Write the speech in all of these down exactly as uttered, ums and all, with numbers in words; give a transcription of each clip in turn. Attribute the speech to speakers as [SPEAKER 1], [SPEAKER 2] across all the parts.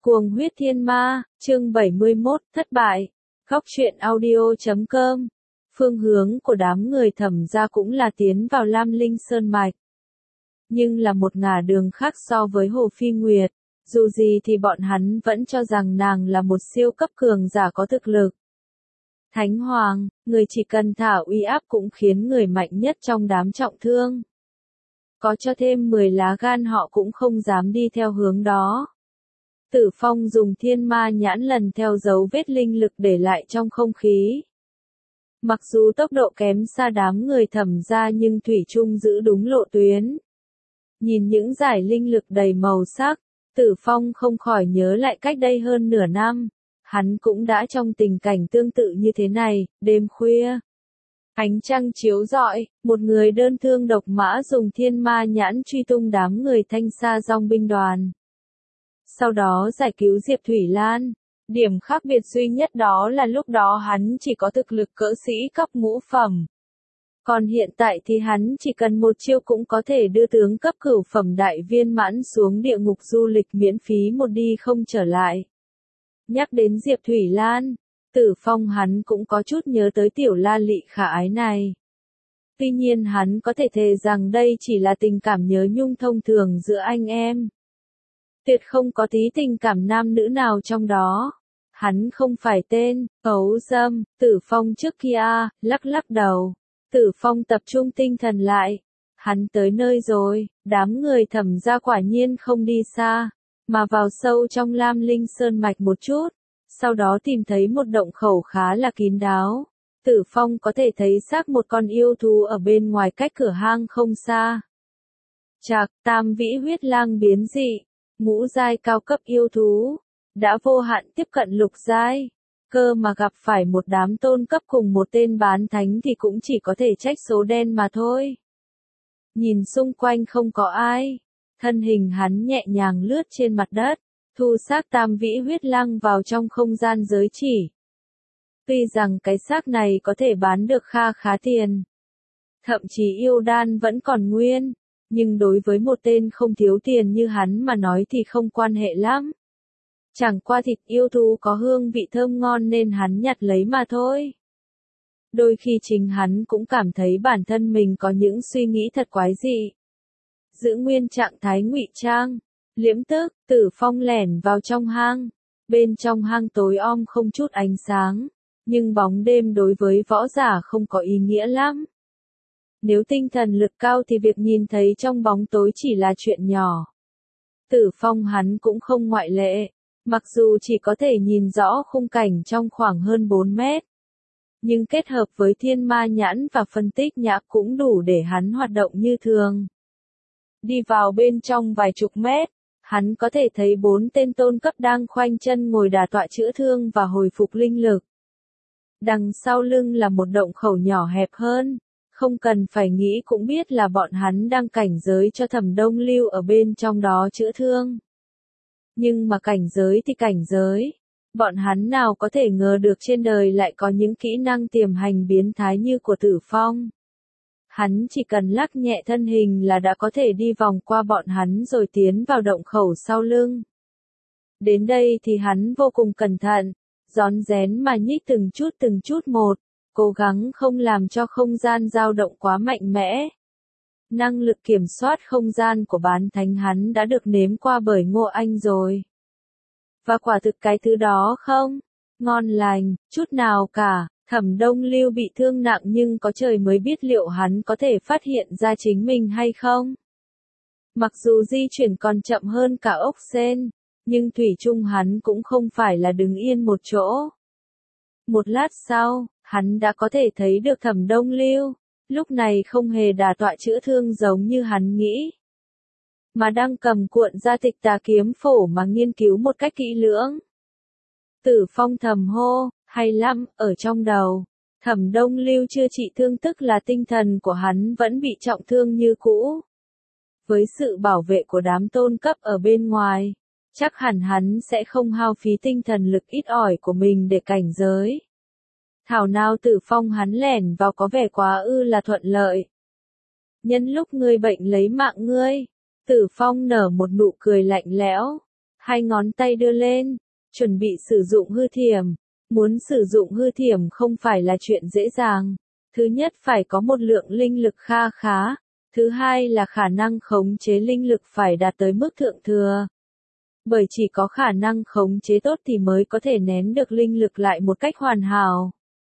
[SPEAKER 1] Cuồng huyết thiên ma, chương bảy mươi mốt, thất bại. Góc truyện audio chấm com. Phương hướng của đám người Thẩm gia cũng là tiến vào Lam Linh Sơn Mạch. Nhưng là một ngả đường khác so với Hồ Phi Nguyệt. Dù gì thì bọn hắn vẫn cho rằng nàng là một siêu cấp cường giả có thực lực. Thánh Hoàng, người chỉ cần thả uy áp cũng khiến người mạnh nhất trong đám trọng thương. Có cho thêm mười lá gan họ cũng không dám đi theo hướng đó. Tử Phong dùng thiên ma nhãn lần theo dấu vết linh lực để lại trong không khí. Mặc dù tốc độ kém xa đám người Thẩm gia nhưng thủy chung giữ đúng lộ tuyến. Nhìn những dải linh lực đầy màu sắc, Tử Phong không khỏi nhớ lại cách đây hơn nửa năm. Hắn cũng đã trong tình cảnh tương tự như thế này, đêm khuya. Ánh trăng chiếu rọi, một người đơn thương độc mã dùng thiên ma nhãn truy tung đám người Thanh Sa Dong binh đoàn. Sau đó giải cứu Diệp Thủy Lan. Điểm khác biệt duy nhất đó là lúc đó hắn chỉ có thực lực cỡ sĩ cấp ngũ phẩm. Còn hiện tại thì hắn chỉ cần một chiêu cũng có thể đưa tướng cấp cửu phẩm đại viên mãn xuống địa ngục du lịch miễn phí một đi không trở lại. Nhắc đến Diệp Thủy Lan, Tử Phong hắn cũng có chút nhớ tới tiểu la lị khả ái này. Tuy nhiên hắn có thể thề rằng đây chỉ là tình cảm nhớ nhung thông thường giữa anh em. Tuyệt không có tí tình cảm nam nữ nào trong đó. Hắn không phải tên, ấu dâm, Tử Phong trước kia, lắc lắc đầu. Tử Phong tập trung tinh thần lại. Hắn tới nơi rồi, đám người Thẩm gia quả nhiên không đi xa, mà vào sâu trong Lam Linh Sơn Mạch một chút. Sau đó tìm thấy một động khẩu khá là kín đáo. Tử Phong có thể thấy xác một con yêu thú ở bên ngoài cách cửa hang không xa. Chạc, tam vĩ huyết lang biến dị. Ngũ giai cao cấp yêu thú, đã vô hạn tiếp cận lục giai, cơ mà gặp phải một đám tôn cấp cùng một tên bán thánh thì cũng chỉ có thể trách số đen mà thôi. Nhìn xung quanh không có ai, thân hình hắn nhẹ nhàng lướt trên mặt đất, thu xác tam vĩ huyết lăng vào trong không gian giới chỉ. Tuy rằng cái xác này có thể bán được kha khá tiền, thậm chí yêu đan vẫn còn nguyên. Nhưng đối với một tên không thiếu tiền như hắn mà nói thì không quan hệ lắm. Chẳng qua thịt yêu thú có hương vị thơm ngon nên hắn nhặt lấy mà thôi. Đôi khi chính hắn cũng cảm thấy bản thân mình có những suy nghĩ thật quái dị. Giữ nguyên trạng thái ngụy trang, liễm tức, Tử Phong lẻn vào trong hang. Bên trong hang tối om không chút ánh sáng, nhưng bóng đêm đối với võ giả không có ý nghĩa lắm. Nếu tinh thần lực cao thì việc nhìn thấy trong bóng tối chỉ là chuyện nhỏ. Tử Phong hắn cũng không ngoại lệ, mặc dù chỉ có thể nhìn rõ khung cảnh trong khoảng hơn bốn mét. Nhưng kết hợp với thiên ma nhãn và phân tích nhã cũng đủ để hắn hoạt động như thường. Đi vào bên trong vài chục mét, hắn có thể thấy bốn tên tôn cấp đang khoanh chân ngồi đả tọa chữa thương và hồi phục linh lực. Đằng sau lưng là một động khẩu nhỏ hẹp hơn. Không cần phải nghĩ cũng biết là bọn hắn đang cảnh giới cho Thẩm Đông Lưu ở bên trong đó chữa thương. Nhưng mà cảnh giới thì cảnh giới. Bọn hắn nào có thể ngờ được trên đời lại có những kỹ năng tiềm hành biến thái như của Tử Phong. Hắn chỉ cần lắc nhẹ thân hình là đã có thể đi vòng qua bọn hắn rồi tiến vào động khẩu sau lưng. Đến đây thì hắn vô cùng cẩn thận, rón rén mà nhích từng chút từng chút một. Cố gắng không làm cho không gian dao động quá mạnh mẽ. Năng lực kiểm soát không gian của bán thánh hắn đã được nếm qua bởi Ngô Anh rồi. Và quả thực cái thứ đó không ngon lành, chút nào cả. Thẩm Đông Lưu bị thương nặng nhưng có trời mới biết liệu hắn có thể phát hiện ra chính mình hay không. Mặc dù di chuyển còn chậm hơn cả ốc sên, nhưng thủy chung hắn cũng không phải là đứng yên một chỗ. Một lát sau, hắn đã có thể thấy được Thẩm Đông Lưu, lúc này không hề đả tọa chữa thương giống như hắn nghĩ, mà đang cầm cuộn ra Tịch Tà kiếm phổ mà nghiên cứu một cách kỹ lưỡng. Tử Phong thầm hô, hay lắm, ở trong đầu, Thẩm Đông Lưu chưa trị thương tức là tinh thần của hắn vẫn bị trọng thương như cũ. Với sự bảo vệ của đám tôn cấp ở bên ngoài, chắc hẳn hắn sẽ không hao phí tinh thần lực ít ỏi của mình để cảnh giới. Thảo nào Tử Phong hắn lẻn vào có vẻ quá ư là thuận lợi. Nhân lúc ngươi bệnh lấy mạng ngươi, Tử Phong nở một nụ cười lạnh lẽo. Hai ngón tay đưa lên, chuẩn bị sử dụng hư thiểm. Muốn sử dụng hư thiểm không phải là chuyện dễ dàng. Thứ nhất phải có một lượng linh lực kha khá. Thứ hai là khả năng khống chế linh lực phải đạt tới mức thượng thừa. Bởi chỉ có khả năng khống chế tốt thì mới có thể nén được linh lực lại một cách hoàn hảo.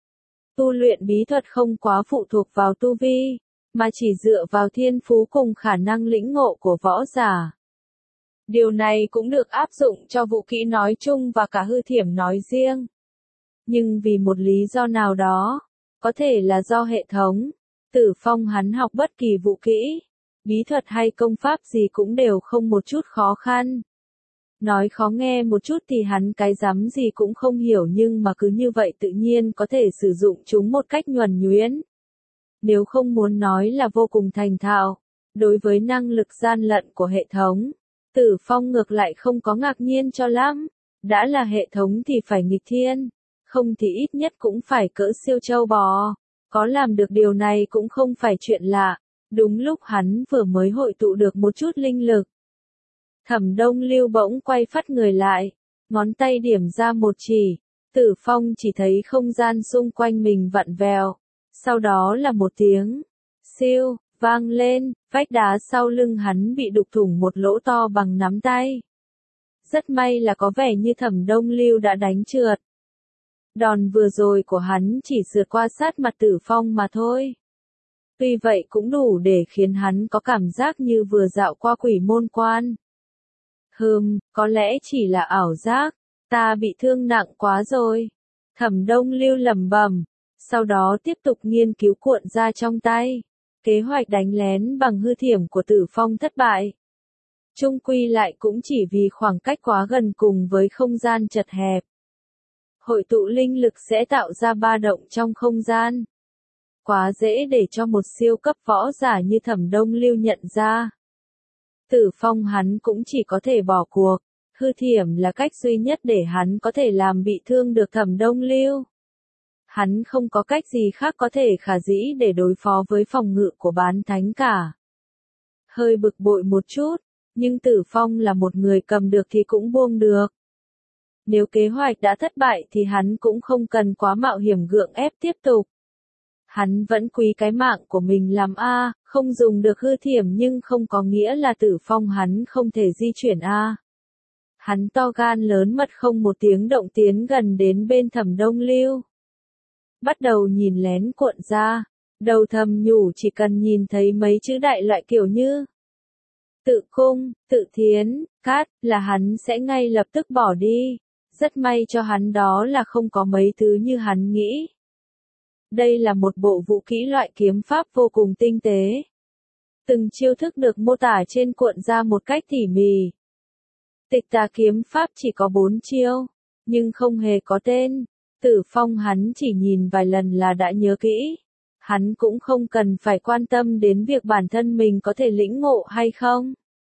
[SPEAKER 1] Tu luyện bí thuật không quá phụ thuộc vào tu vi, mà chỉ dựa vào thiên phú cùng khả năng lĩnh ngộ của võ giả. Điều này cũng được áp dụng cho vũ kỹ nói chung và cả hư thiểm nói riêng. Nhưng vì một lý do nào đó, có thể là do hệ thống, Tử Phong hắn học bất kỳ vũ kỹ, bí thuật hay công pháp gì cũng đều không một chút khó khăn. Nói khó nghe một chút thì hắn cái rắm gì cũng không hiểu nhưng mà cứ như vậy tự nhiên có thể sử dụng chúng một cách nhuần nhuyễn. Nếu không muốn nói là vô cùng thành thạo, đối với năng lực gian lận của hệ thống, Tử Phong ngược lại không có ngạc nhiên cho lắm. Đã là hệ thống thì phải nghịch thiên, không thì ít nhất cũng phải cỡ siêu châu bò. Có làm được điều này cũng không phải chuyện lạ. Đúng lúc hắn vừa mới hội tụ được một chút linh lực, Thẩm Đông Lưu bỗng quay phắt người lại, ngón tay điểm ra một chỉ, Tử Phong chỉ thấy không gian xung quanh mình vặn vẹo, sau đó là một tiếng siêu vang lên, vách đá sau lưng hắn bị đục thủng một lỗ to bằng nắm tay. Rất may là có vẻ như Thẩm Đông Lưu đã đánh trượt. Đòn vừa rồi của hắn chỉ sượt qua sát mặt Tử Phong mà thôi. Tuy vậy cũng đủ để khiến hắn có cảm giác như vừa dạo qua quỷ môn quan. Hừm, có lẽ chỉ là ảo giác, ta bị thương nặng quá rồi. Thẩm Đông Lưu lẩm bẩm, sau đó tiếp tục nghiên cứu cuộn ra trong tay. Kế hoạch đánh lén bằng hư thiểm của Tử Phong thất bại. Chung quy lại cũng chỉ vì khoảng cách quá gần cùng với không gian chật hẹp. Hội tụ linh lực sẽ tạo ra ba động trong không gian. Quá dễ để cho một siêu cấp võ giả như Thẩm Đông Lưu nhận ra. Tử Phong hắn cũng chỉ có thể bỏ cuộc, hư thiểm là cách duy nhất để hắn có thể làm bị thương được Thẩm Đông Lưu. Hắn không có cách gì khác có thể khả dĩ để đối phó với phòng ngự của bán thánh cả. Hơi bực bội một chút, nhưng Tử Phong là một người cầm được thì cũng buông được. Nếu kế hoạch đã thất bại thì hắn cũng không cần quá mạo hiểm gượng ép tiếp tục. Hắn vẫn quý cái mạng của mình làm a, không dùng được hư thiểm nhưng không có nghĩa là Tử Phong hắn không thể di chuyển a. Hắn to gan lớn mật không một tiếng động tiến gần đến bên Thẩm Đông Lưu. Bắt đầu nhìn lén cuộn ra, đầu thầm nhủ chỉ cần nhìn thấy mấy chữ đại loại kiểu như tự cung, tự thiến, cát là hắn sẽ ngay lập tức bỏ đi. Rất may cho hắn đó là không có mấy thứ như hắn nghĩ. Đây là một bộ vũ kỹ loại kiếm pháp vô cùng tinh tế. Từng chiêu thức được mô tả trên cuộn ra một cách tỉ mỉ. Tịch tà kiếm pháp chỉ có bốn chiêu, nhưng không hề có tên. Tử Phong hắn chỉ nhìn vài lần là đã nhớ kỹ. Hắn cũng không cần phải quan tâm đến việc bản thân mình có thể lĩnh ngộ hay không.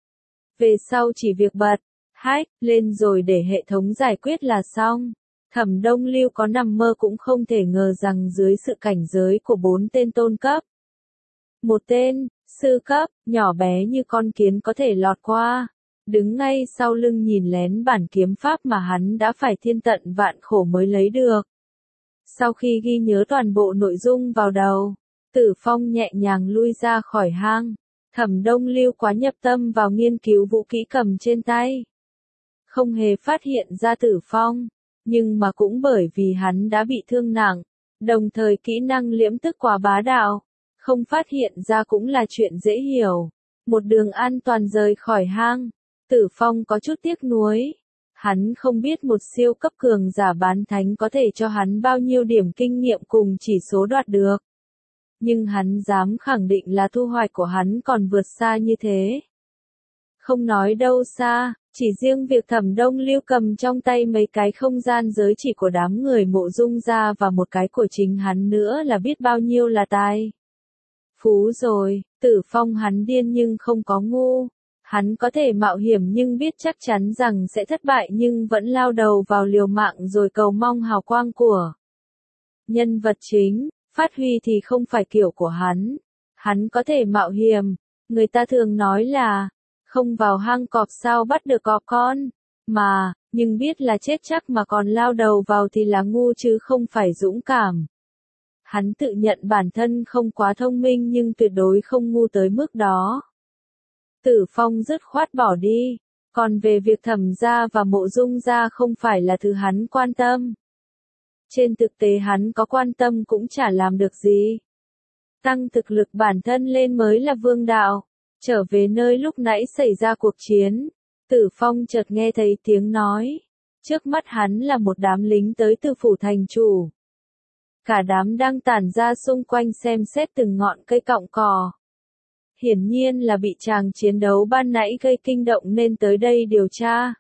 [SPEAKER 1] Về sau chỉ việc bật, hack lên rồi để hệ thống giải quyết là xong. Thẩm Đông Lưu có nằm mơ cũng không thể ngờ rằng dưới sự cảnh giới của bốn tên tôn cấp. Một tên, sư cấp, nhỏ bé như con kiến có thể lọt qua. Đứng ngay sau lưng nhìn lén bản kiếm pháp mà hắn đã phải thiên tận vạn khổ mới lấy được. Sau khi ghi nhớ toàn bộ nội dung vào đầu, Tử Phong nhẹ nhàng lui ra khỏi hang. Thẩm Đông Lưu quá nhập tâm vào nghiên cứu vũ kỹ cầm trên tay. Không hề phát hiện ra Tử Phong, nhưng mà cũng bởi vì hắn đã bị thương nặng, đồng thời kỹ năng liễm tức quá bá đạo, không phát hiện ra cũng là chuyện dễ hiểu. Một đường an toàn rời khỏi hang, Tử Phong có chút tiếc nuối. Hắn không biết một siêu cấp cường giả bán thánh có thể cho hắn bao nhiêu điểm kinh nghiệm cùng chỉ số đoạt được. Nhưng hắn dám khẳng định là thu hoạch của hắn còn vượt xa như thế. Không nói đâu xa, chỉ riêng việc Thẩm Đông Lưu cầm trong tay mấy cái không gian giới chỉ của đám người Mộ Dung gia và một cái của chính hắn nữa là biết bao nhiêu là tài. Phú rồi, Tử Phong hắn điên nhưng không có ngu. Hắn có thể mạo hiểm nhưng biết chắc chắn rằng sẽ thất bại nhưng vẫn lao đầu vào liều mạng rồi cầu mong hào quang của nhân vật chính. Phát huy thì không phải kiểu của hắn. Hắn có thể mạo hiểm. Người ta thường nói là, không vào hang cọp sao bắt được cọp con. mà, nhưng biết là chết chắc mà còn lao đầu vào thì là ngu chứ không phải dũng cảm. Hắn tự nhận bản thân không quá thông minh nhưng tuyệt đối không ngu tới mức đó. Tử Phong dứt khoát bỏ đi, còn về việc Thẩm gia và Mộ Dung gia không phải là thứ hắn quan tâm. Trên thực tế hắn có quan tâm cũng chả làm được gì. Tăng thực lực bản thân lên mới là vương đạo. Trở về nơi lúc nãy xảy ra cuộc chiến, Tử Phong chợt nghe thấy tiếng nói. Trước mắt hắn là một đám lính tới từ phủ thành chủ. Cả đám đang tản ra xung quanh xem xét từng ngọn cây cọng cỏ. Hiển nhiên là bị chàng chiến đấu ban nãy gây kinh động nên tới đây điều tra.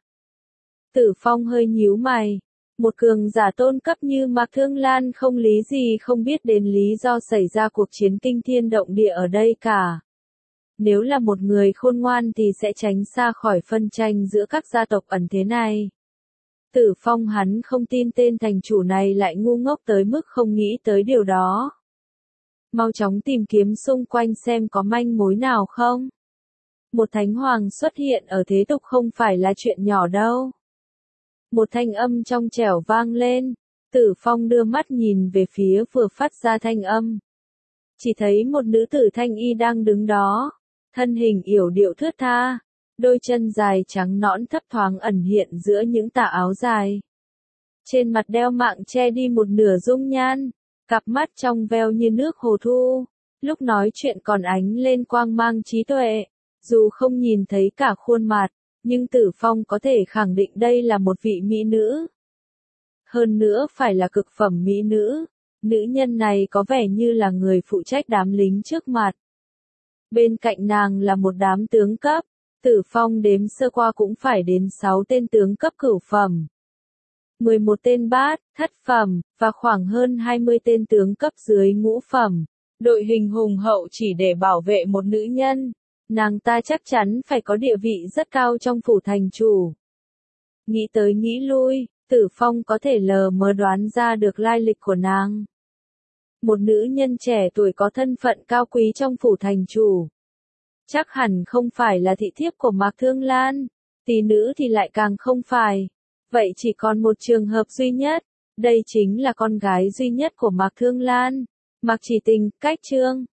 [SPEAKER 1] Tử Phong hơi nhíu mày. Một cường giả tôn cấp như Mạc Thương Lan không lý gì không biết đến lý do xảy ra cuộc chiến kinh thiên động địa ở đây cả. Nếu là một người khôn ngoan thì sẽ tránh xa khỏi phân tranh giữa các gia tộc ẩn thế này. Tử Phong hắn không tin tên thành chủ này lại ngu ngốc tới mức không nghĩ tới điều đó. Mau chóng tìm kiếm xung quanh xem có manh mối nào không. Một thánh hoàng xuất hiện ở thế tục không phải là chuyện nhỏ đâu. Một thanh âm trong trẻo vang lên, Tử Phong đưa mắt nhìn về phía vừa phát ra thanh âm. Chỉ thấy một nữ tử thanh y đang đứng đó, thân hình yểu điệu thướt tha, đôi chân dài trắng nõn thấp thoáng ẩn hiện giữa những tà áo dài. Trên mặt đeo mạng che đi một nửa dung nhan, cặp mắt trong veo như nước hồ thu, lúc nói chuyện còn ánh lên quang mang trí tuệ, dù không nhìn thấy cả khuôn mặt. Nhưng Tử Phong có thể khẳng định đây là một vị mỹ nữ. Hơn nữa phải là cực phẩm mỹ nữ. Nữ nhân này có vẻ như là người phụ trách đám lính trước mặt. Bên cạnh nàng là một đám tướng cấp. Tử Phong đếm sơ qua cũng phải đến sáu tên tướng cấp cửu phẩm. mười một tên bát, thất phẩm, và khoảng hơn hai mươi tên tướng cấp dưới ngũ phẩm. Đội hình hùng hậu chỉ để bảo vệ một nữ nhân. Nàng ta chắc chắn phải có địa vị rất cao trong phủ thành chủ. Nghĩ tới nghĩ lui, Tử Phong có thể lờ mờ đoán ra được lai lịch của nàng. Một nữ nhân trẻ tuổi có thân phận cao quý trong phủ thành chủ. Chắc hẳn không phải là thị thiếp của Mạc Thương Lan, tỷ nữ thì lại càng không phải. Vậy chỉ còn một trường hợp duy nhất, đây chính là con gái duy nhất của Mạc Thương Lan, Mạc Chỉ Tình, Cách Trương.